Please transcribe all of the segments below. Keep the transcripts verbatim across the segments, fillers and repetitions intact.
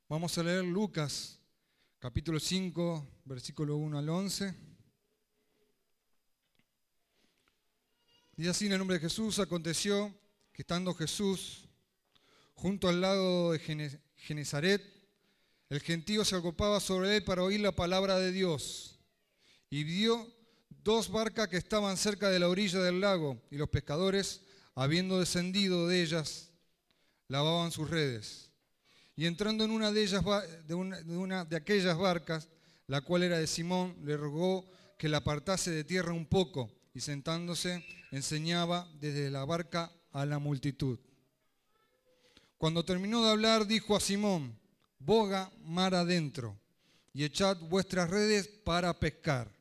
Vamos a leer Lucas, capítulo cinco, versículo uno al once. Dice así en el nombre de Jesús: aconteció que estando Jesús junto al lago de Gene- Genezaret, el gentío se agolpaba sobre él para oír la palabra de Dios. Y vio dos barcas que estaban cerca de la orilla del lago, y los pescadores, habiendo descendido de ellas, lavaban sus redes. Y entrando en una de ellas, de una, de una de aquellas barcas, la cual era de Simón, le rogó que la apartase de tierra un poco, y sentándose enseñaba desde la barca a la multitud. Cuando terminó de hablar, dijo a Simón: boga mar adentro y echad vuestras redes para pescar.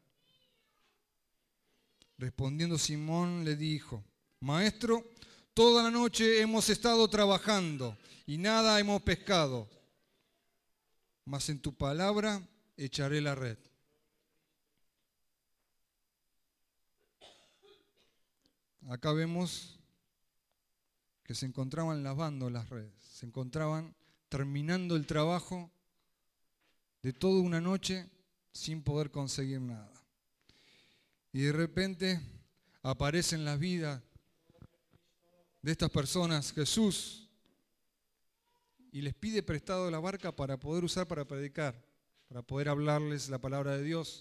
Respondiendo Simón le dijo: Maestro, toda la noche hemos estado trabajando y nada hemos pescado, mas en tu palabra echaré la red. Acá vemos que se encontraban lavando las redes, se encontraban terminando el trabajo de toda una noche sin poder conseguir nada. Y de repente aparece en las vidas de estas personas Jesús y les pide prestado la barca para poder usar para predicar, para poder hablarles la palabra de Dios.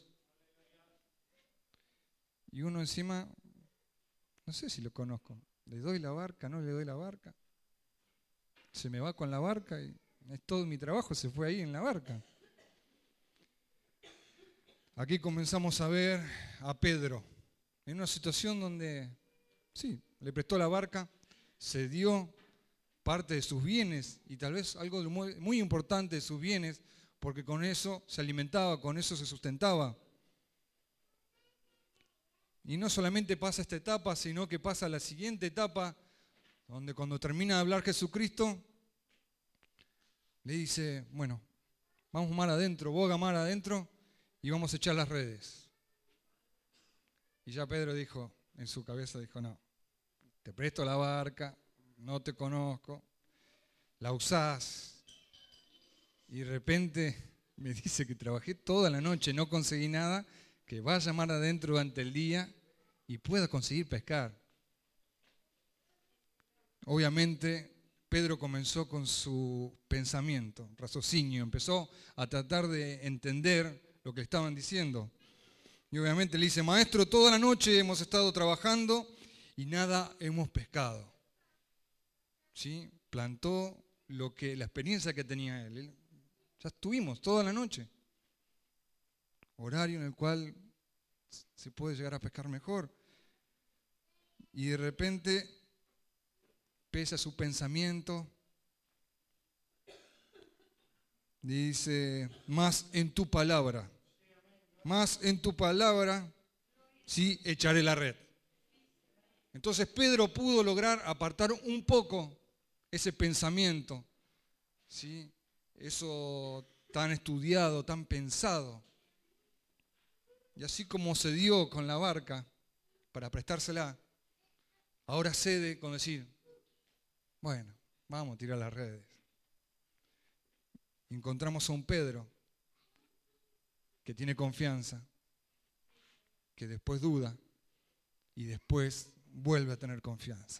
Y uno encima, no sé si lo conozco, le doy la barca, no le doy la barca. Se me va con la barca y es todo mi trabajo, se fue ahí en la barca. Aquí comenzamos a ver a Pedro en una situación donde, sí, le prestó la barca, se dio parte de sus bienes y tal vez algo muy, muy importante de sus bienes, porque con eso se alimentaba, con eso se sustentaba. Y no solamente pasa esta etapa, sino que pasa la siguiente etapa, donde cuando termina de hablar Jesucristo, le dice: bueno, vamos mar adentro, boga mar adentro y vamos a echar las redes. Y ya Pedro dijo, en su cabeza dijo: no, te presto la barca, no te conozco, la usás, y de repente me dice que trabajé toda la noche, no conseguí nada, que vaya mar adentro durante el día y pueda conseguir pescar. Obviamente Pedro comenzó con su pensamiento, raciocinio, empezó a tratar de entender lo que estaban diciendo. Y obviamente le dice: maestro, toda la noche hemos estado trabajando y nada hemos pescado. ¿Sí? Plantó lo que, la experiencia que tenía él. él. Ya estuvimos toda la noche. Horario en el cual se puede llegar a pescar mejor. Y de repente, pese a su pensamiento, dice: más en tu palabra, más en tu palabra, sí, echaré la red. Entonces Pedro pudo lograr apartar un poco ese pensamiento, ¿sí? Eso tan estudiado, tan pensado. Y así como se dio con la barca para prestársela, ahora cede con decir: bueno, vamos a tirar las redes. Y encontramos a un Pedro que tiene confianza, que después duda y después vuelve a tener confianza.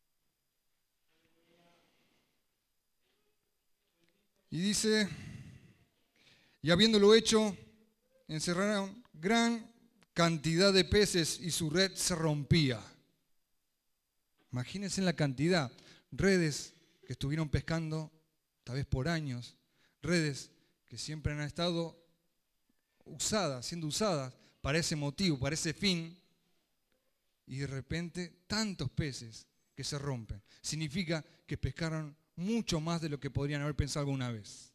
Y dice: y habiéndolo hecho, encerraron gran cantidad de peces y su red se rompía. Imagínense la cantidad, redes que estuvieron pescando tal vez por años, redes que siempre han estado usadas, siendo usadas para ese motivo, para ese fin, y de repente tantos peces que se rompen. Significa que pescaron mucho más de lo que podrían haber pensado alguna vez.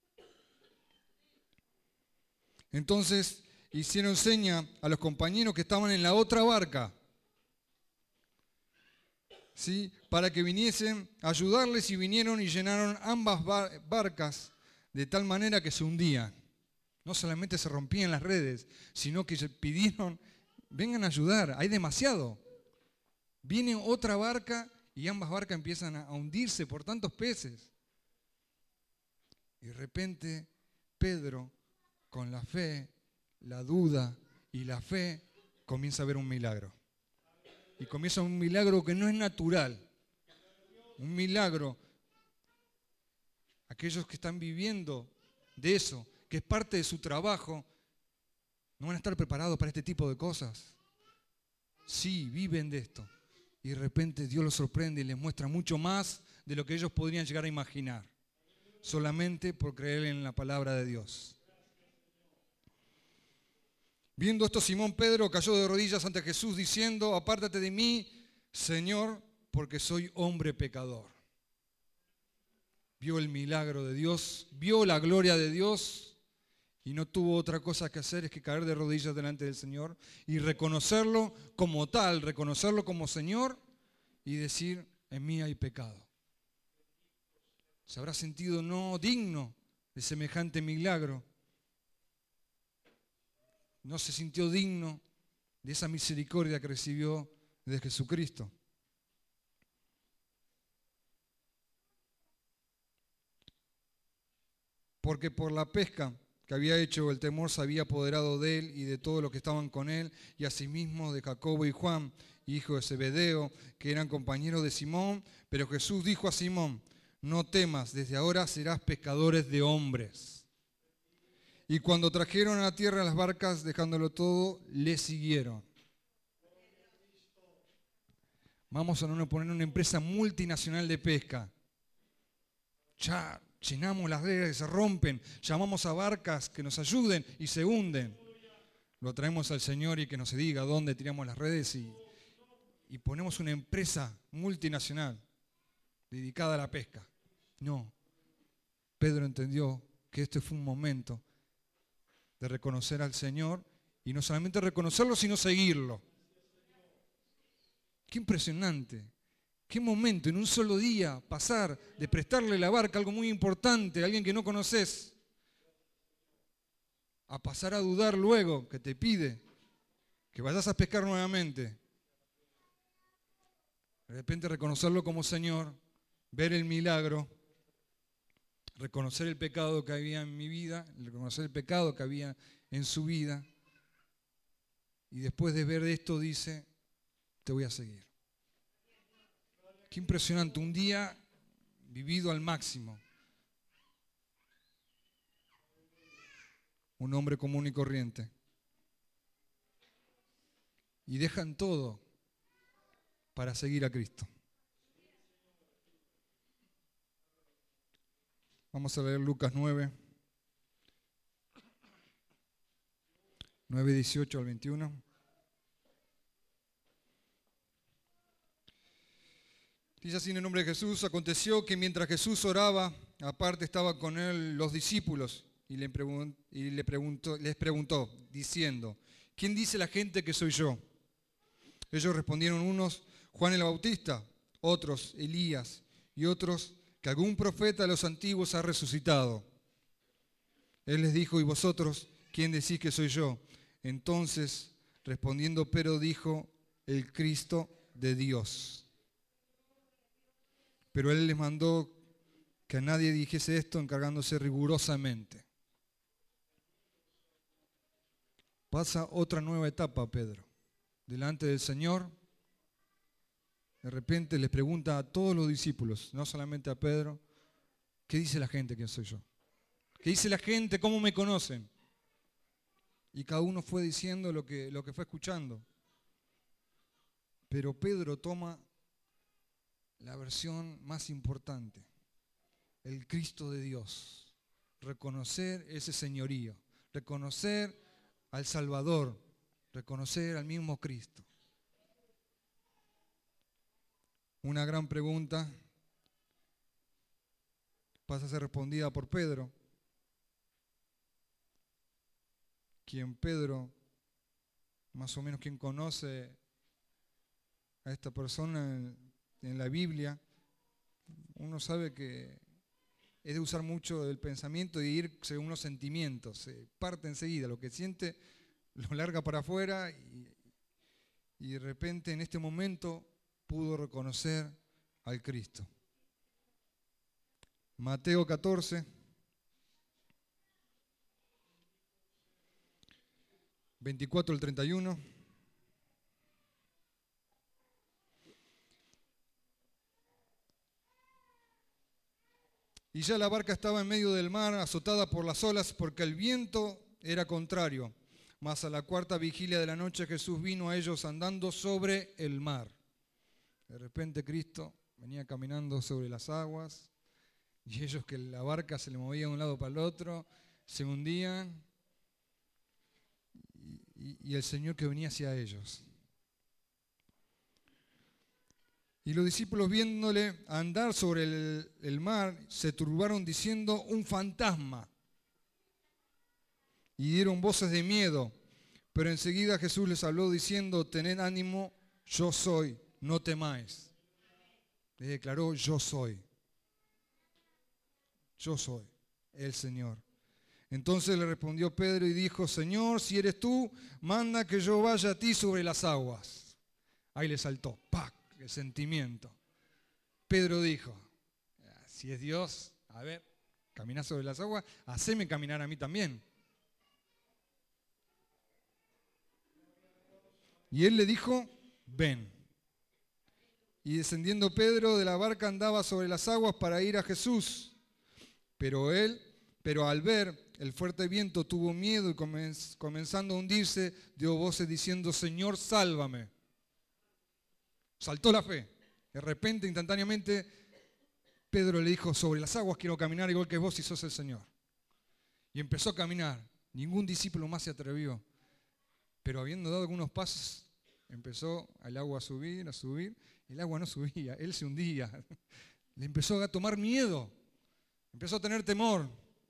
Entonces hicieron seña a los compañeros que estaban en la otra barca, ¿sí?, para que viniesen a ayudarles, y vinieron y llenaron ambas bar- barcas de tal manera que se hundían. No solamente se rompían las redes, sino que pidieron: vengan a ayudar, hay demasiado. Viene otra barca y ambas barcas empiezan a hundirse por tantos peces. Y de repente Pedro, con la fe, la duda y la fe, comienza a ver un milagro. Y comienza un milagro que no es natural. Un milagro. Aquellos que están viviendo de eso, que es parte de su trabajo, no van a estar preparados para este tipo de cosas. Sí, viven de esto. Y de repente Dios los sorprende y les muestra mucho más de lo que ellos podrían llegar a imaginar. Solamente por creer en la palabra de Dios. Viendo esto, Simón Pedro cayó de rodillas ante Jesús diciendo: apártate de mí, Señor, porque soy hombre pecador. Vio el milagro de Dios, vio la gloria de Dios y no tuvo otra cosa que hacer es que caer de rodillas delante del Señor y reconocerlo como tal, reconocerlo como Señor y decir: en mí hay pecado. Se habrá sentido no digno de semejante milagro. No se sintió digno de esa misericordia que recibió de Jesucristo. Porque por la pesca que había hecho, el temor se había apoderado de él y de todos los que estaban con él, y asimismo de Jacobo y Juan, hijo de Zebedeo, que eran compañeros de Simón. Pero Jesús dijo a Simón: no temas, desde ahora serás pescadores de hombres. Y cuando trajeron a la tierra las barcas, dejándolo todo, le siguieron. Vamos a poner una empresa multinacional de pesca. Ya llenamos las redes que se rompen, llamamos a barcas que nos ayuden y se hunden. Lo traemos al Señor y que nos diga dónde tiramos las redes y, y ponemos una empresa multinacional dedicada a la pesca. No, Pedro entendió que este fue un momento de reconocer al Señor y no solamente reconocerlo, sino seguirlo. Qué impresionante. Qué momento, en un solo día, pasar de prestarle la barca a algo muy importante, a alguien que no conoces, a pasar a dudar luego, que te pide que vayas a pescar nuevamente. De repente reconocerlo como Señor, ver el milagro, reconocer el pecado que había en mi vida, reconocer el pecado que había en su vida. Y después de ver esto dice: te voy a seguir. Qué impresionante, un día vivido al máximo. Un hombre común y corriente. Y dejan todo para seguir a Cristo. Vamos a leer Lucas nueve, nueve, dieciocho al veintiuno. Dice así en el nombre de Jesús: aconteció que mientras Jesús oraba, aparte estaba con él los discípulos y, le preguntó, y le preguntó, les preguntó, diciendo: ¿quién dice la gente que soy yo? Ellos respondieron: unos, Juan el Bautista, otros, Elías, y otros, que algún profeta de los antiguos ha resucitado. Él les dijo: ¿y vosotros quién decís que soy yo? Entonces, respondiendo Pedro, dijo: el Cristo de Dios. Pero él les mandó que a nadie dijese esto, encargándose rigurosamente. Pasa otra nueva etapa, Pedro. Delante del Señor, de repente les pregunta a todos los discípulos, no solamente a Pedro: ¿qué dice la gente quién soy yo? ¿Qué dice la gente? ¿Cómo me conocen? Y cada uno fue diciendo lo que, lo que fue escuchando. Pero Pedro toma la versión más importante, el Cristo de Dios. Reconocer ese señorío, reconocer al Salvador, reconocer al mismo Cristo. Una gran pregunta pasa a ser respondida por Pedro, quien Pedro, más o menos quien conoce a esta persona en, en la Biblia, uno sabe que es de usar mucho del pensamiento y ir según los sentimientos. Se parte enseguida, lo que siente lo larga para afuera y, y de repente en este momento pudo reconocer al Cristo. Mateo catorce, veinticuatro al treinta y uno. Y ya la barca estaba en medio del mar, azotada por las olas, porque el viento era contrario. Mas a la cuarta vigilia de la noche Jesús vino a ellos andando sobre el mar. De repente Cristo venía caminando sobre las aguas, y ellos, que la barca se le movía de un lado para el otro, se hundían, y, y, y el Señor que venía hacia ellos. Y los discípulos, viéndole andar sobre el, el mar, se turbaron diciendo: un fantasma. Y dieron voces de miedo. Pero enseguida Jesús les habló diciendo: tened ánimo, yo soy, no temáis. Les declaró: yo soy. Yo soy el Señor. Entonces le respondió Pedro y dijo: Señor, si eres tú, manda que yo vaya a ti sobre las aguas. Ahí le saltó, ¡pac!, el sentimiento. Pedro dijo: si es Dios, a ver, caminá sobre las aguas, haceme caminar a mí también. Y él le dijo: ven. Y descendiendo Pedro de la barca andaba sobre las aguas para ir a Jesús. Pero él, pero al ver el fuerte viento tuvo miedo y comenz, comenzando a hundirse, dio voces diciendo: Señor, sálvame. Saltó la fe. De repente, instantáneamente, Pedro le dijo: sobre las aguas quiero caminar igual que vos si sos el Señor. Y empezó a caminar. Ningún discípulo más se atrevió. Pero habiendo dado algunos pasos, empezó el agua a subir, a subir. El agua no subía, él se hundía. Le empezó a tomar miedo. Empezó a tener temor.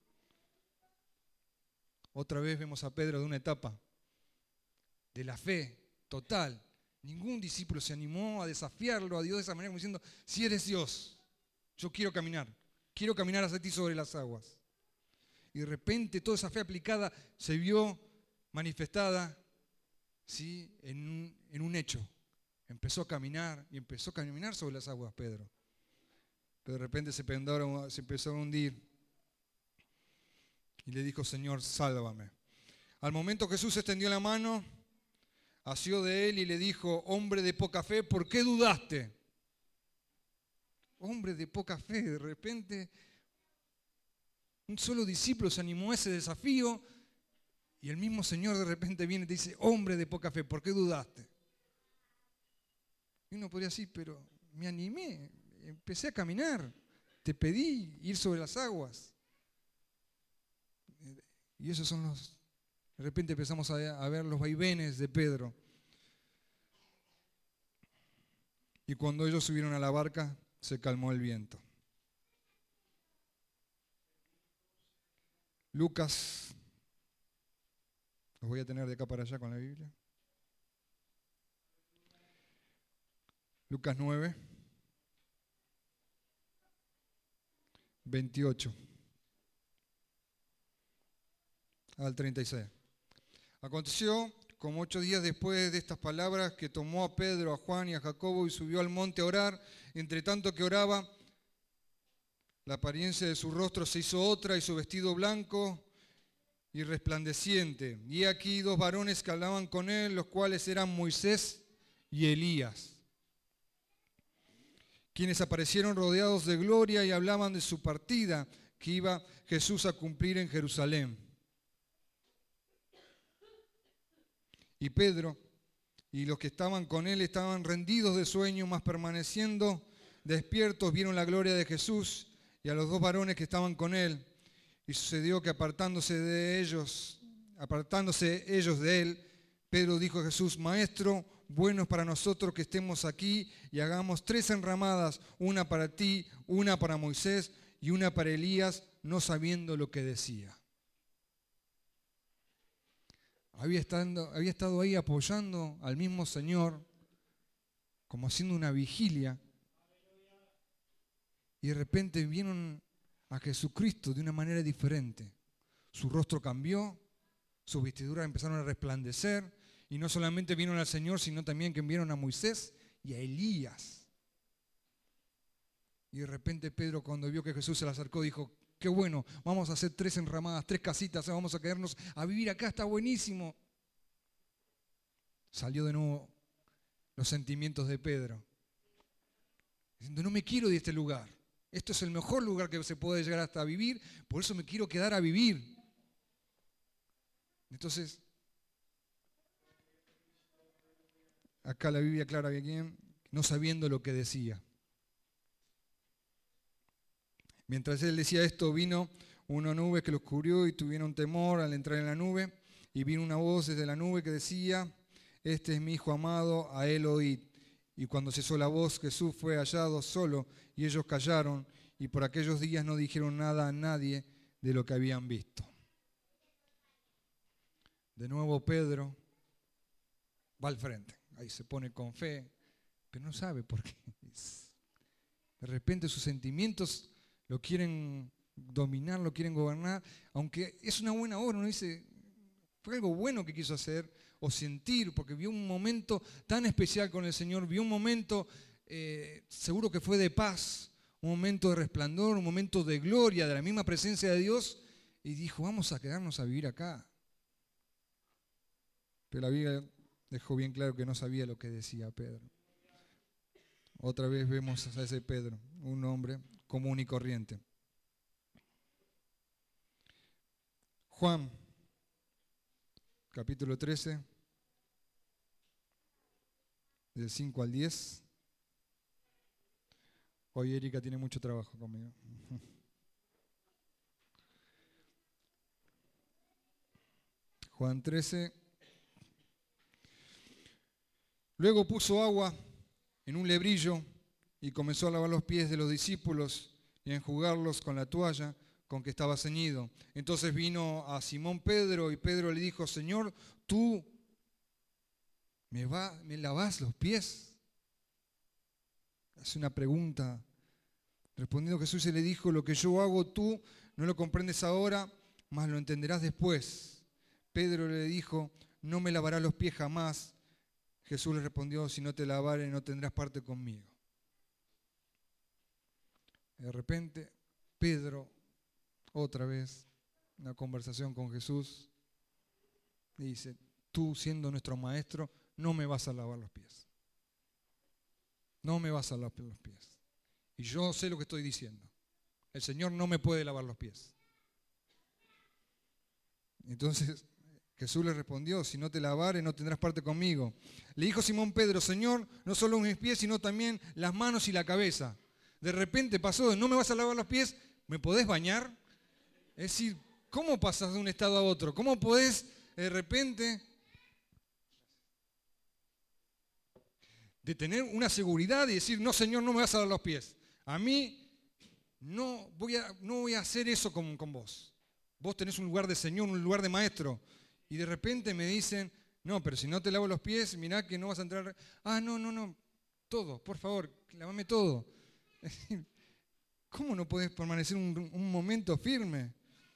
Otra vez vemos a Pedro de una etapa de la fe total. Ningún discípulo se animó a desafiarlo a Dios de esa manera, como diciendo: si eres Dios, yo quiero caminar. Quiero caminar hacia ti sobre las aguas. Y de repente toda esa fe aplicada se vio manifestada, ¿sí?, en un, en un hecho. Empezó a caminar y empezó a caminar sobre las aguas Pedro. Pero de repente se, pendaron, se empezó a hundir y le dijo: Señor, sálvame. Al momento Jesús extendió la mano, asió de él y le dijo: hombre de poca fe, ¿por qué dudaste? Hombre de poca fe, de repente un solo discípulo se animó a ese desafío y el mismo Señor de repente viene y te dice: hombre de poca fe, ¿por qué dudaste? Y uno podría decir: pero me animé, empecé a caminar, te pedí ir sobre las aguas. Y esos son los... De repente empezamos a, a ver los vaivenes de Pedro. Y cuando ellos subieron a la barca, se calmó el viento. Lucas, los voy a tener de acá para allá con la Biblia. Lucas nueve, veintiocho al treinta y seis. Aconteció, como ocho días después de estas palabras, que tomó a Pedro, a Juan y a Jacobo y subió al monte a orar. Entre tanto que oraba, la apariencia de su rostro se hizo otra y su vestido blanco y resplandeciente. Y aquí dos varones que hablaban con él, los cuales eran Moisés y Elías, quienes aparecieron rodeados de gloria y hablaban de su partida que iba Jesús a cumplir en Jerusalén. Y Pedro y los que estaban con él estaban rendidos de sueño, mas permaneciendo despiertos vieron la gloria de Jesús y a los dos varones que estaban con él. Y sucedió que apartándose de ellos, apartándose ellos de él, Pedro dijo a Jesús: Maestro, bueno es para nosotros que estemos aquí y hagamos tres enramadas, una para ti, una para Moisés y una para Elías, no sabiendo lo que decía. Había estado, había estado ahí apoyando al mismo Señor, como haciendo una vigilia, y de repente vieron a Jesucristo de una manera diferente. Su rostro cambió, sus vestiduras empezaron a resplandecer, y no solamente vieron al Señor, sino también que vieron a Moisés y a Elías. Y de repente Pedro, cuando vio que Jesús se le acercó, dijo: qué bueno, vamos a hacer tres enramadas, tres casitas, vamos a quedarnos a vivir acá, está buenísimo. salió de nuevo los sentimientos de Pedro. Diciendo, no me quiero de este lugar. Esto es el mejor lugar que se puede llegar hasta vivir, por eso me quiero quedar a vivir. Entonces, acá la Biblia aclara bien, no sabiendo lo que decía. Mientras él decía esto, vino una nube que los cubrió y tuvieron temor al entrar en la nube. Y vino una voz desde la nube que decía, este es mi Hijo amado, a él oíd. Y cuando cesó la voz, Jesús fue hallado solo y ellos callaron. Y por aquellos días no dijeron nada a nadie de lo que habían visto. De nuevo Pedro va al frente. Ahí se pone con fe, pero no sabe por qué. De repente sus sentimientos lo quieren dominar, lo quieren gobernar, aunque es una buena obra, uno dice, fue algo bueno que quiso hacer o sentir, porque vio un momento tan especial con el Señor, vio un momento, eh, seguro que fue de paz, un momento de resplandor, un momento de gloria, de la misma presencia de Dios, y dijo, vamos a quedarnos a vivir acá. Pero la Biblia dejó bien claro que no sabía lo que decía Pedro. Otra vez vemos a ese Pedro, un hombre común y corriente. Juan, capítulo trece, del cinco al diez. Hoy Erika tiene mucho trabajo conmigo. Juan trece. Luego puso agua en un lebrillo y comenzó a lavar los pies de los discípulos y a enjugarlos con la toalla con que estaba ceñido. Entonces vino a Simón Pedro y Pedro le dijo, Señor, ¿tú me, va, me lavas los pies? Hace una pregunta. Respondiendo Jesús y le dijo, lo que yo hago tú no lo comprendes ahora, mas lo entenderás después. Pedro le dijo, no me lavarás los pies jamás. Jesús le respondió, si no te lavare no tendrás parte conmigo. De repente, Pedro, otra vez, una conversación con Jesús, le dice, tú siendo nuestro maestro, no me vas a lavar los pies. No me vas a lavar los pies. Y yo sé lo que estoy diciendo. El Señor no me puede lavar los pies. Entonces Jesús le respondió, si no te lavare no tendrás parte conmigo. Le dijo Simón Pedro, Señor, no solo mis pies, sino también las manos y la cabeza. De repente pasó de no me vas a lavar los pies, ¿me podés bañar? Es decir, ¿cómo pasas de un estado a otro? ¿Cómo podés de repente de tener una seguridad y decir, no Señor, no me vas a lavar los pies? A mí no voy a, no voy a hacer eso con, con vos. Vos tenés un lugar de Señor, un lugar de maestro. Y de repente me dicen, no, pero si no te lavo los pies, mirá que no vas a entrar. Ah, no, no, no, todo, por favor, lávame todo. ¿Cómo no podés permanecer un, un momento firme?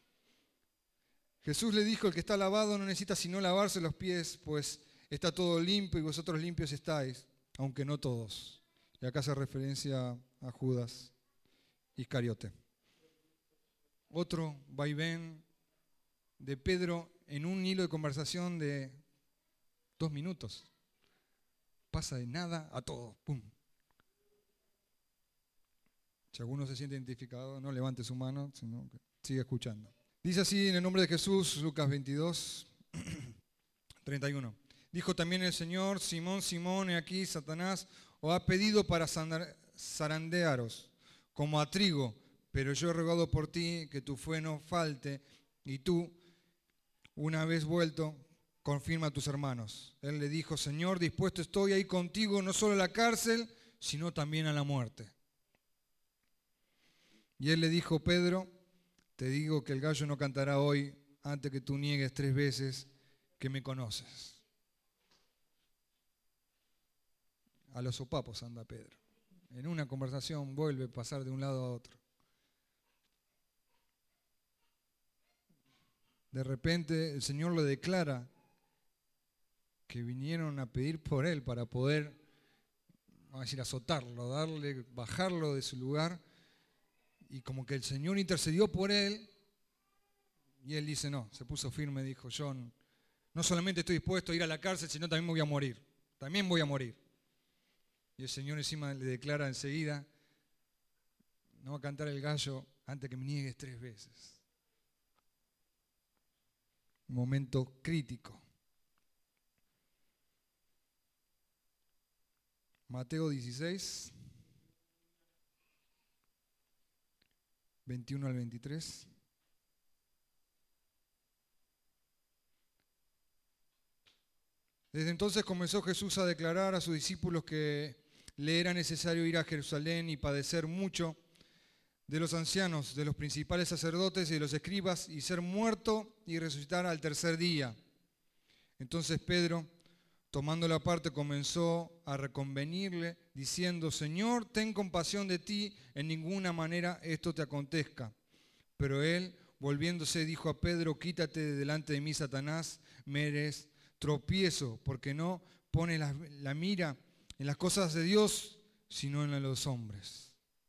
Jesús le dijo, el que está lavado no necesita sino lavarse los pies, pues está todo limpio y vosotros limpios estáis, aunque no todos. Y acá hace referencia a Judas Iscariote. Otro vaivén de Pedro en un hilo de conversación de dos minutos. Pasa de nada a todo. ¡Pum! Si alguno se siente identificado, no levante su mano, sino que siga escuchando. Dice así en el nombre de Jesús, Lucas veintidós, treinta y uno. Dijo también el Señor, Simón, Simón, he aquí Satanás os ha pedido para zarandearos como a trigo, pero yo he rogado por ti que tu fe no falte y tú, una vez vuelto, confirma a tus hermanos. Él le dijo, Señor, dispuesto estoy ahí contigo, no solo a la cárcel, sino también a la muerte. Y él le dijo, Pedro, te digo que el gallo no cantará hoy antes que tú niegues tres veces que me conoces. A los sopapos anda Pedro. En una conversación vuelve a pasar de un lado a otro. De repente el Señor le declara que vinieron a pedir por él para poder, vamos a decir, azotarlo, darle, bajarlo de su lugar. Y como que el Señor intercedió por él y él dice, no, se puso firme, dijo, yo No solamente estoy dispuesto a ir a la cárcel, sino también me voy a morir. También voy a morir. Y el Señor encima le declara enseguida, no va a cantar el gallo antes que me niegues tres veces. Un momento crítico. Mateo dieciséis, veintiuno al veintitrés. Desde entonces comenzó Jesús a declarar a sus discípulos que le era necesario ir a Jerusalén y padecer mucho de los ancianos, de los principales sacerdotes y de los escribas, y ser muerto y resucitar al tercer día. Entonces Pedro, tomándola aparte, comenzó a reconvenirle, diciendo, Señor, ten compasión de ti, en ninguna manera esto te acontezca. Pero él, volviéndose, dijo a Pedro, quítate de delante de mí, Satanás, me eres tropiezo, porque no pones la, la mira en las cosas de Dios, sino en las de los hombres.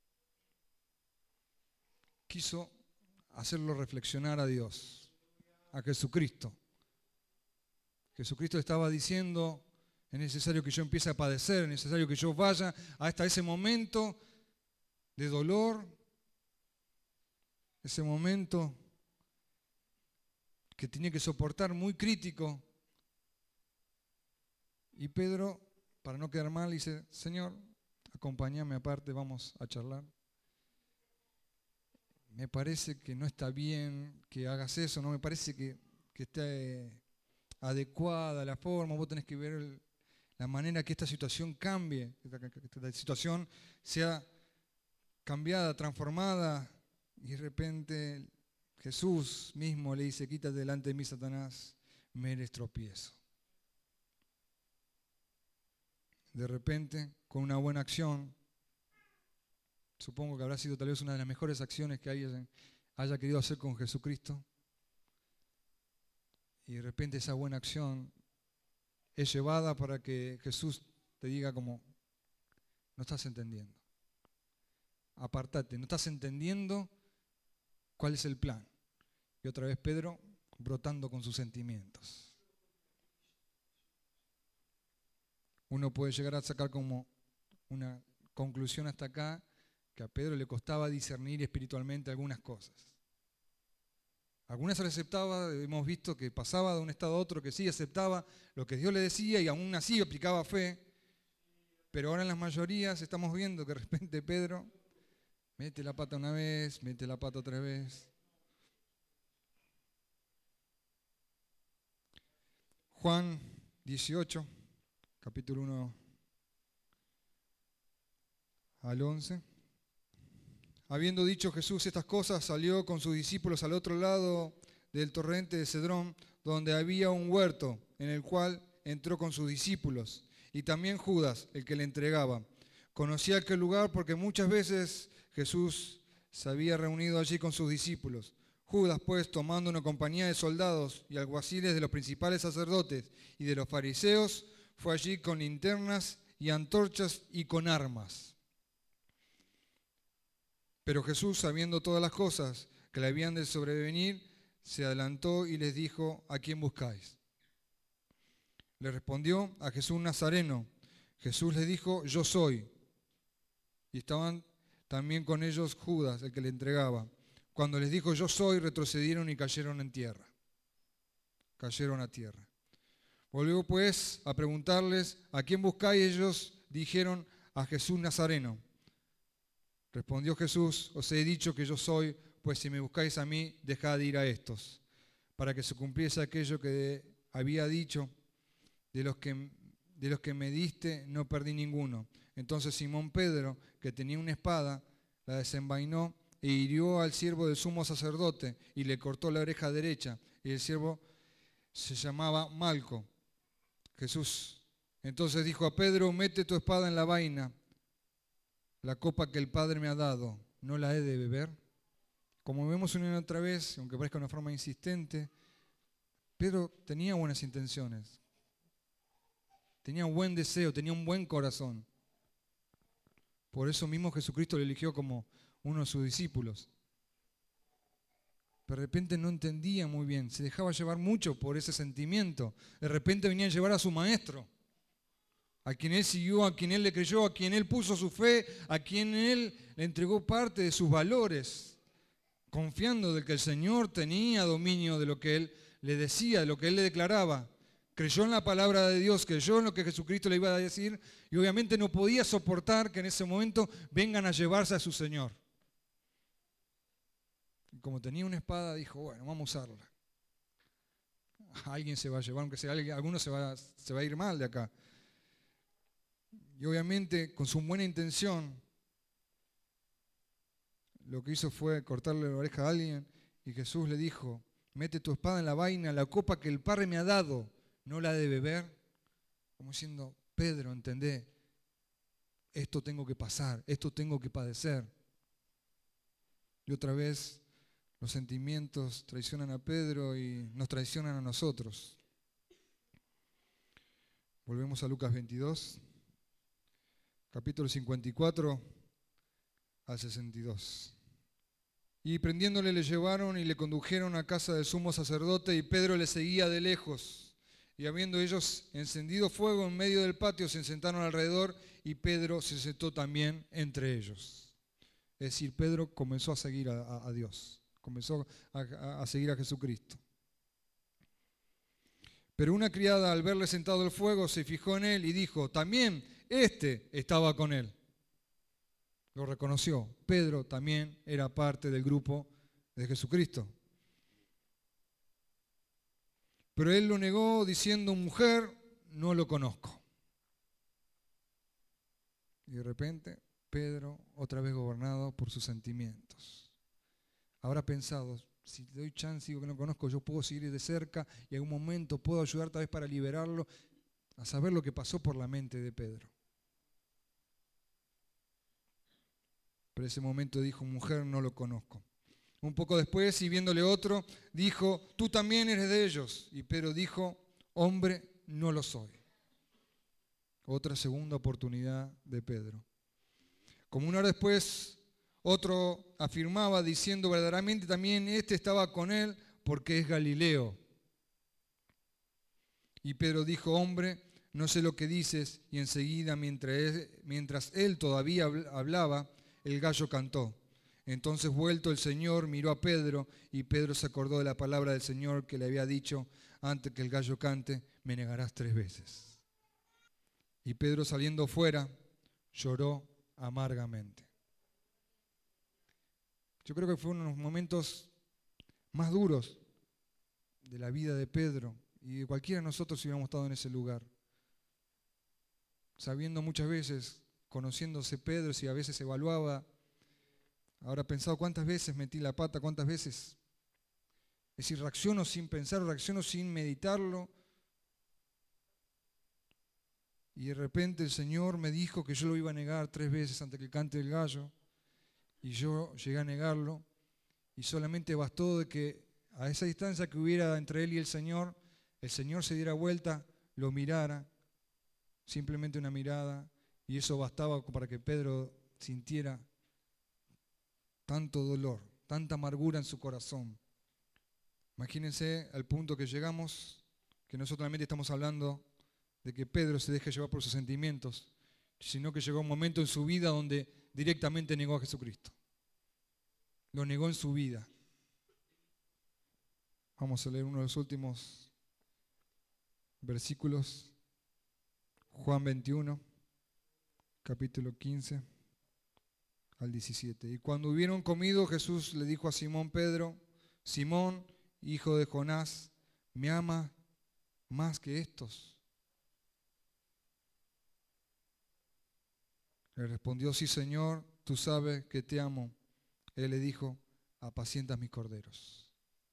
Quiso hacerlo reflexionar a Dios, a Jesucristo. Jesucristo estaba diciendo, es necesario que yo empiece a padecer, es necesario que yo vaya hasta ese momento de dolor, ese momento que tenía que soportar muy crítico. Y Pedro, para no quedar mal, dice, Señor, acompáñame aparte, vamos a charlar. Me parece que no está bien que hagas eso, no me parece que, que esté adecuada la forma, vos tenés que ver el, la manera que esta situación cambie, que esta, que esta situación sea cambiada, transformada, y de repente Jesús mismo le dice, quítate delante de mí, Satanás, me eres tropiezo. De repente, con una buena acción, supongo que habrá sido tal vez una de las mejores acciones que haya, haya querido hacer con Jesucristo, y de repente esa buena acción es llevada para que Jesús te diga como, no estás entendiendo, apartate, no estás entendiendo cuál es el plan. Y otra vez Pedro brotando con sus sentimientos. Uno puede llegar a sacar como una conclusión hasta acá, que a Pedro le costaba discernir espiritualmente algunas cosas. Algunas se le aceptaba, hemos visto que pasaba de un estado a otro, que sí aceptaba lo que Dios le decía y aún así aplicaba fe, pero ahora en las mayorías estamos viendo que de repente Pedro mete la pata una vez, mete la pata otra vez. Juan dieciocho, capítulo uno al once. Habiendo dicho Jesús estas cosas, salió con sus discípulos al otro lado del torrente de Cedrón, donde había un huerto, en el cual entró con sus discípulos, y también Judas, el que le entregaba. Conocía aquel lugar porque muchas veces Jesús se había reunido allí con sus discípulos. Judas, pues, tomando una compañía de soldados y alguaciles de los principales sacerdotes y de los fariseos, fue allí con linternas y antorchas y con armas. Pero Jesús, sabiendo todas las cosas que le habían de sobrevenir, se adelantó y les dijo, ¿a quién buscáis? Le respondió, a Jesús Nazareno. Jesús les dijo, yo soy. Y estaban también con ellos Judas, el que le entregaba. Cuando les dijo, yo soy, retrocedieron y cayeron en tierra. Cayeron a tierra. Volvió pues a preguntarles, ¿a quién buscáis? Ellos dijeron, a Jesús Nazareno. Respondió Jesús, os he dicho que yo soy, pues si me buscáis a mí, dejad de ir a estos, para que se cumpliese aquello que había dicho, de los que, de los que me diste no perdí ninguno. Entonces Simón Pedro, que tenía una espada, la desenvainó e hirió al siervo del sumo sacerdote y le cortó la oreja derecha, y el siervo se llamaba Malco. Jesús entonces dijo a Pedro, mete tu espada en la vaina. La copa que el Padre me ha dado, ¿no la he de beber? Como vemos una y otra vez, aunque parezca de una forma insistente, Pedro tenía buenas intenciones, tenía un buen deseo, tenía un buen corazón. Por eso mismo Jesucristo le eligió como uno de sus discípulos. pero de repente no entendía muy bien, se dejaba llevar mucho por ese sentimiento. De repente venía a llevar a su maestro, a quien él siguió, a quien él le creyó, a quien él puso su fe, a quien él le entregó parte de sus valores, confiando de que el Señor tenía dominio de lo que él le decía, de lo que él le declaraba. Creyó en la palabra de Dios, creyó en lo que Jesucristo le iba a decir y obviamente no podía soportar que en ese momento vengan a llevarse a su Señor. Y como tenía una espada, dijo, bueno, vamos a usarla. Alguien se va a llevar, aunque sea alguien, alguno se va, se va a ir mal de acá. Y obviamente, con su buena intención, lo que hizo fue cortarle la oreja a alguien y Jesús le dijo, mete tu espada en la vaina, la copa que el Padre me ha dado, no la de beber. Como diciendo, Pedro, entendé, esto tengo que pasar, esto tengo que padecer. Y otra vez, los sentimientos traicionan a Pedro y nos traicionan a nosotros. Volvemos a Lucas veintidós, capítulo cincuenta y cuatro al sesenta y dos. Y prendiéndole le llevaron y le condujeron a casa del sumo sacerdote y Pedro le seguía de lejos. Y habiendo ellos encendido fuego en medio del patio, se sentaron alrededor y Pedro se sentó también entre ellos. Es decir, Pedro comenzó a seguir a, a, a Dios, comenzó a, a seguir a Jesucristo. Pero una criada al verle sentado al fuego se fijó en él y dijo, también este estaba con él. Lo reconoció. Pedro también era parte del grupo de Jesucristo. Pero él lo negó diciendo, mujer, no lo conozco. Y de repente, Pedro, otra vez gobernado por sus sentimientos, habrá pensado, si le doy chance y digo que no conozco, yo puedo seguir de cerca y en algún momento puedo ayudar tal vez para liberarlo, a saber lo que pasó por la mente de Pedro. Pero ese momento dijo, mujer, no lo conozco. Un poco después, y viéndole otro, dijo, tú también eres de ellos. Y Pedro dijo, hombre, no lo soy. Otra segunda oportunidad de Pedro. Como una hora después, otro afirmaba diciendo, verdaderamente también este estaba con él porque es Galileo. Y Pedro dijo, hombre, no sé lo que dices. Y enseguida, mientras él, mientras él todavía hablaba, el gallo cantó. Entonces vuelto el Señor miró a Pedro y Pedro se acordó de la palabra del Señor que le había dicho, antes que el gallo cante, me negarás tres veces. Y Pedro saliendo fuera, lloró amargamente. Yo creo que fue uno de los momentos más duros de la vida de Pedro y de cualquiera de nosotros si hubiéramos estado en ese lugar. Sabiendo muchas veces, conociéndose Pedro, si a veces evaluaba, habrá pensado cuántas veces metí la pata, cuántas veces, es decir, reacciono sin pensar, reacciono sin meditarlo. Y de repente el Señor me dijo que yo lo iba a negar tres veces antes que cante el gallo. Y yo llegué a negarlo. Y solamente bastó de que a esa distancia que hubiera entre él y el Señor, el Señor se diera vuelta, lo mirara, simplemente una mirada. Y eso bastaba para que Pedro sintiera tanto dolor, tanta amargura en su corazón. Imagínense al punto que llegamos, que no solamente estamos hablando de que Pedro se deje llevar por sus sentimientos, sino que llegó un momento en su vida donde directamente negó a Jesucristo. Lo negó en su vida. Vamos a leer uno de los últimos versículos. Juan veintiuno, capítulo quince al diecisiete. Y cuando hubieron comido, Jesús le dijo a Simón Pedro, Simón, hijo de Jonás, ¿me amas más que estos? Le respondió, sí, Señor, tú sabes que te amo. Él le dijo, apacientas mis corderos.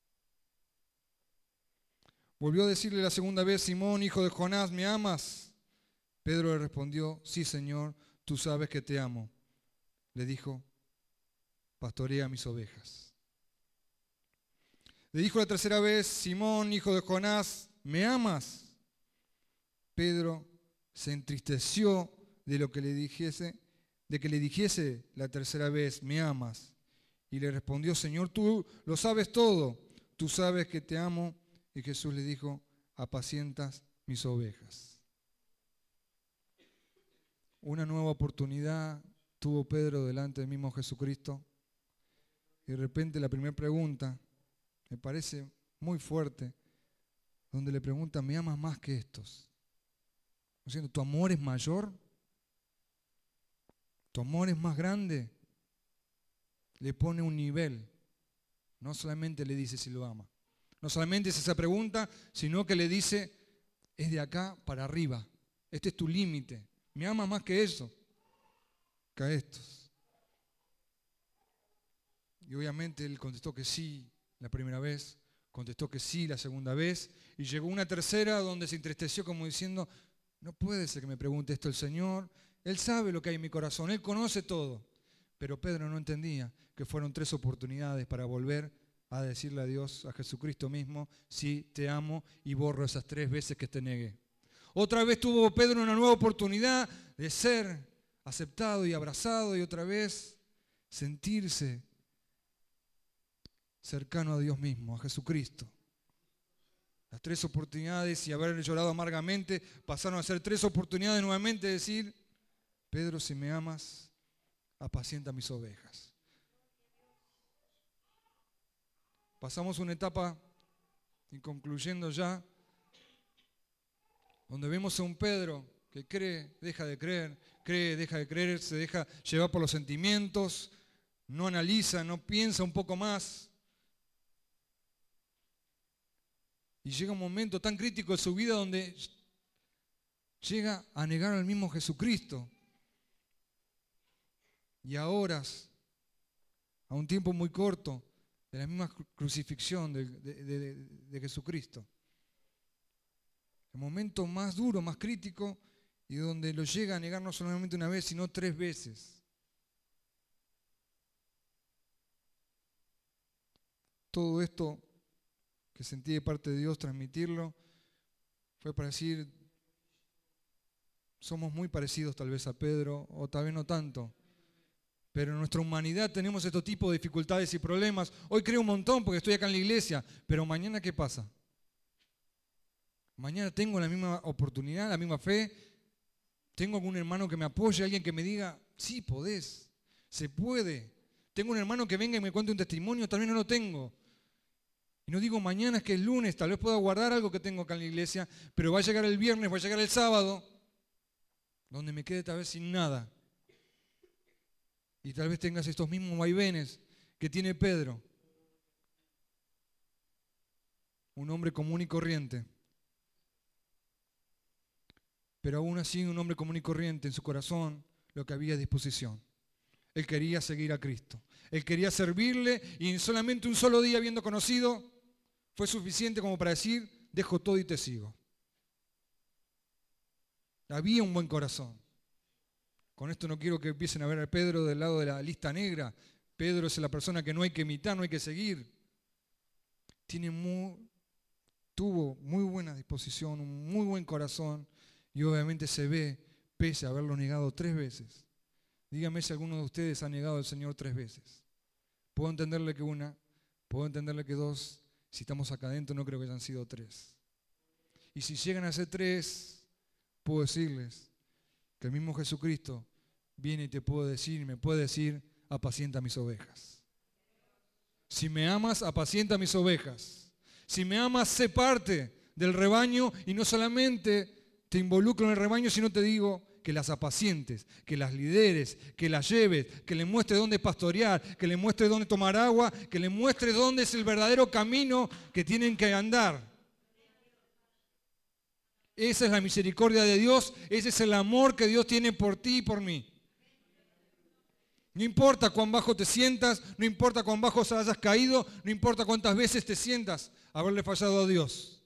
Volvió a decirle la segunda vez, Simón, hijo de Jonás, ¿me amas? Pedro le respondió, sí, Señor, tú sabes que te amo. Le dijo, pastorea mis ovejas. Le dijo la tercera vez, Simón, hijo de Jonás, ¿me amas? Pedro se entristeció de lo que le dijese, de que le dijese la tercera vez, ¿me amas? Y le respondió, Señor, tú lo sabes todo, tú sabes que te amo. Y Jesús le dijo, apacientas mis ovejas. Una nueva oportunidad tuvo Pedro delante del mismo Jesucristo. Y de repente la primera pregunta, me parece muy fuerte, donde le pregunta, ¿me amas más que estos? Diciendo, ¿tu amor es mayor? ¿Tu amor es más grande? Le pone un nivel. No solamente le dice si lo ama. No solamente es esa pregunta, sino que le dice, es de acá para arriba. Este es tu límite. ¿Me amas más que eso? Que a estos. Y obviamente él contestó que sí la primera vez, contestó que sí la segunda vez, y llegó una tercera donde se entristeció como diciendo, no puede ser que me pregunte esto el Señor, Él sabe lo que hay en mi corazón, Él conoce todo. Pero Pedro no entendía que fueron tres oportunidades para volver a decirle a Dios, a Jesucristo mismo, sí, te amo, y borro esas tres veces que te negué. Otra vez tuvo Pedro una nueva oportunidad de ser aceptado y abrazado, y otra vez sentirse cercano a Dios mismo, a Jesucristo. Las tres oportunidades y haber llorado amargamente pasaron a ser tres oportunidades nuevamente de decir, Pedro, si me amas, apacienta mis ovejas. Pasamos una etapa, y concluyendo ya, donde vemos a un Pedro que cree, deja de creer, cree, deja de creer, se deja llevar por los sentimientos, no analiza, no piensa un poco más. Y llega un momento tan crítico de su vida donde llega a negar al mismo Jesucristo. Y a horas, a un tiempo muy corto, de la misma crucifixión de, de, de, de Jesucristo. El momento más duro, más crítico, y donde lo llega a negar no solamente una vez, sino tres veces. Todo esto que sentí de parte de Dios transmitirlo, fue para decir, somos muy parecidos tal vez a Pedro, o tal vez no tanto, pero en nuestra humanidad tenemos estos tipos de dificultades y problemas. Hoy creo un montón porque estoy acá en la iglesia, pero mañana ¿qué pasa? Mañana tengo la misma oportunidad, la misma fe, tengo algún hermano que me apoye, alguien que me diga, sí, podés, se puede. Tengo un hermano que venga y me cuente un testimonio, tal vez no lo tengo. Y no digo mañana, es que es lunes, tal vez pueda guardar algo que tengo acá en la iglesia, pero va a llegar el viernes, va a llegar el sábado, donde me quede tal vez sin nada. Y tal vez tengas estos mismos vaivenes que tiene Pedro. Un hombre común y corriente. Pero aún así, un hombre común y corriente, en su corazón, lo que había a disposición. Él quería seguir a Cristo. Él quería servirle, y en solamente un solo día habiendo conocido, fue suficiente como para decir, dejo todo y te sigo. Había un buen corazón. Con esto no quiero que empiecen a ver a Pedro del lado de la lista negra. Pedro es la persona que no hay que imitar, no hay que seguir. Tiene muy, tuvo muy buena disposición, un muy buen corazón, y obviamente se ve, pese a haberlo negado tres veces. Dígame si alguno de ustedes ha negado al Señor tres veces. Puedo entenderle que una, puedo entenderle que dos. Si estamos acá adentro, no creo que hayan sido tres. Y si llegan a ser tres, puedo decirles que el mismo Jesucristo viene y te puede decir, y me puede decir, apacienta mis ovejas. Si me amas, apacienta mis ovejas. Si me amas, sé parte del rebaño, y no solamente te involucro en el rebaño, sino te digo que las apacientes, que las lideres, que las lleves, que le muestres dónde pastorear, que le muestres dónde tomar agua, que le muestres dónde es el verdadero camino que tienen que andar. Esa es la misericordia de Dios, ese es el amor que Dios tiene por ti y por mí. No importa cuán bajo te sientas, no importa cuán bajo hayas caído, no importa cuántas veces te sientas haberle fallado a Dios.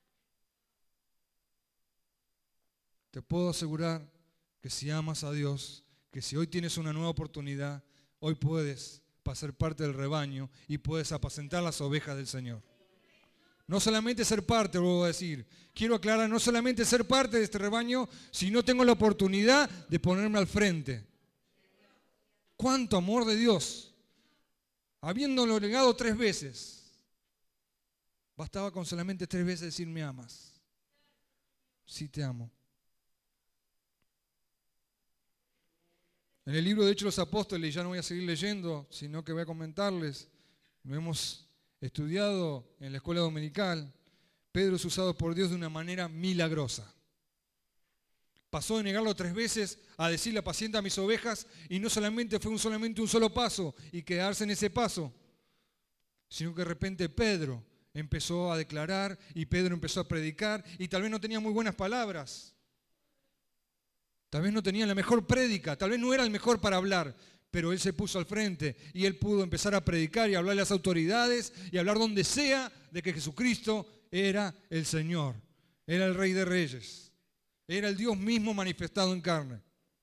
Te puedo asegurar que si amas a Dios, que si hoy tienes una nueva oportunidad, hoy puedes pasar parte del rebaño y puedes apacentar las ovejas del Señor. No solamente ser parte, vuelvo a decir, quiero aclarar, no solamente ser parte de este rebaño, sino tengo la oportunidad de ponerme al frente. ¡Cuánto amor de Dios! habiéndolo negado tres veces, bastaba con solamente tres veces decir me amas. Sí te amo. En el libro de Hechos de los Apóstoles, ya no voy a seguir leyendo, sino que voy a comentarles, lo hemos estudiado en la escuela dominical, Pedro es usado por Dios de una manera milagrosa. Pasó de negarlo tres veces a decirle apacienta a mis ovejas, y no solamente fue un, solamente un solo paso y quedarse en ese paso, sino que de repente Pedro empezó a declarar y Pedro empezó a predicar, y tal vez no tenía muy buenas palabras, tal vez no tenía la mejor prédica, tal vez no era el mejor para hablar, pero él se puso al frente y él pudo empezar a predicar y hablar a las autoridades y hablar donde sea de que Jesucristo era el Señor, era el Rey de Reyes. Era el Dios mismo manifestado en carne.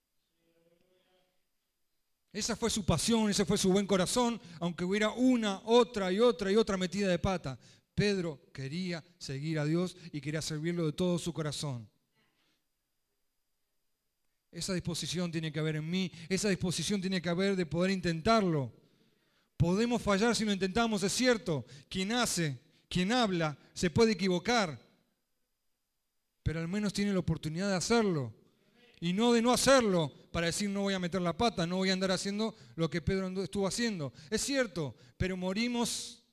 Esa fue su pasión, ese fue su buen corazón, aunque hubiera una, otra y otra y otra metida de pata. Pedro quería seguir a Dios y quería servirlo de todo su corazón. Esa disposición tiene que haber en mí, esa disposición tiene que haber de poder intentarlo. Podemos fallar si lo intentamos, es cierto. Quien hace, quien habla, se puede equivocar, pero al menos tiene la oportunidad de hacerlo. Y no de no hacerlo para decir no voy a meter la pata, no voy a andar haciendo lo que Pedro estuvo haciendo. Es cierto, pero morimos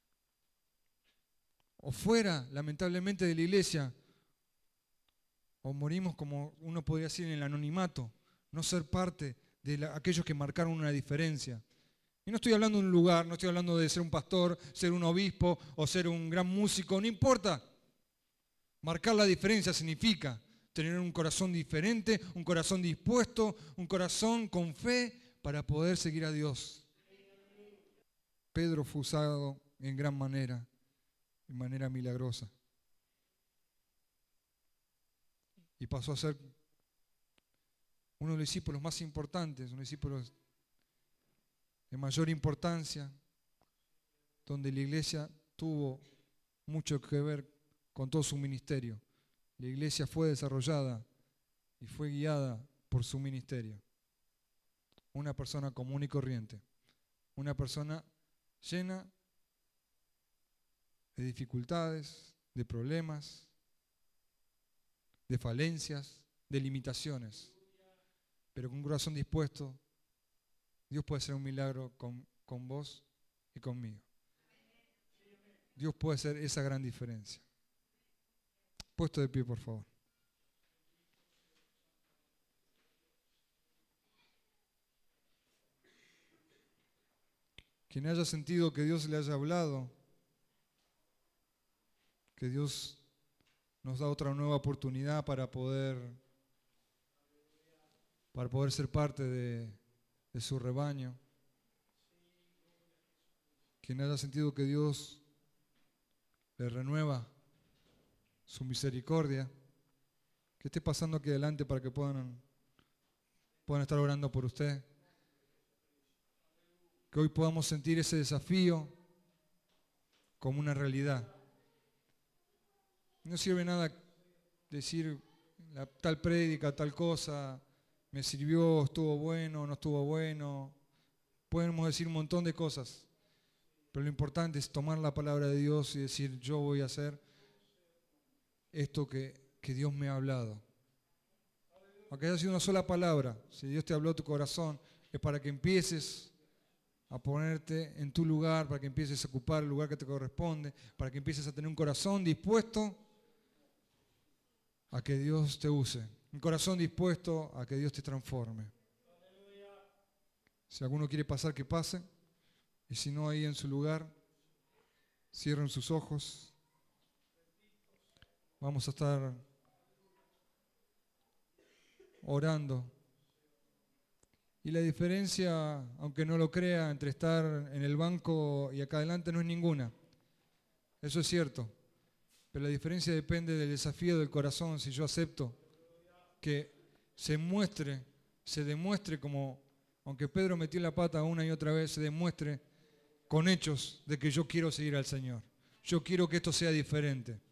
o fuera, lamentablemente, de la iglesia, o morimos, como uno podría decir, en el anonimato, no ser parte de la, aquellos que marcaron una diferencia. Y no estoy hablando de un lugar, no estoy hablando de ser un pastor, ser un obispo o ser un gran músico, no importa. Marcar la diferencia significa tener un corazón diferente, un corazón dispuesto, un corazón con fe para poder seguir a Dios. Pedro fue usado en gran manera, de manera milagrosa. Y pasó a ser uno de los discípulos más importantes, uno de los discípulos de mayor importancia, donde la iglesia tuvo mucho que ver con todo su ministerio. La iglesia fue desarrollada y fue guiada por su ministerio. Una persona común y corriente, una persona llena de dificultades, de problemas, de falencias, de limitaciones, pero con un corazón dispuesto, Dios puede hacer un milagro con, con vos y conmigo. Dios puede hacer esa gran diferencia. Puesto de pie, por favor. Quien haya sentido que Dios le haya hablado, que Dios nos da otra nueva oportunidad para poder, para poder ser parte de, de su rebaño. Quien haya sentido que Dios le renueva su misericordia, que esté pasando aquí adelante para que puedan, puedan estar orando por usted. Que hoy podamos sentir ese desafío como una realidad. No sirve nada decir la, tal prédica, tal cosa, me sirvió, estuvo bueno, no estuvo bueno. Podemos decir un montón de cosas, pero lo importante es tomar la palabra de Dios y decir yo voy a hacer esto que, que Dios me ha hablado. Aunque haya sido una sola palabra, si Dios te habló a tu corazón, es para que empieces a ponerte en tu lugar, para que empieces a ocupar el lugar que te corresponde, para que empieces a tener un corazón dispuesto a que Dios te use, un corazón dispuesto a que Dios te transforme. Si alguno quiere pasar, que pase, y si no, ahí en su lugar, cierren sus ojos. Vamos a estar orando. Y la diferencia, aunque no lo crea, entre estar en el banco y acá adelante no es ninguna. Eso es cierto. Pero la diferencia depende del desafío del corazón. Si yo acepto que se muestre, se demuestre como, aunque Pedro metió la pata una y otra vez, se demuestre con hechos de que yo quiero seguir al Señor. Yo quiero que esto sea diferente.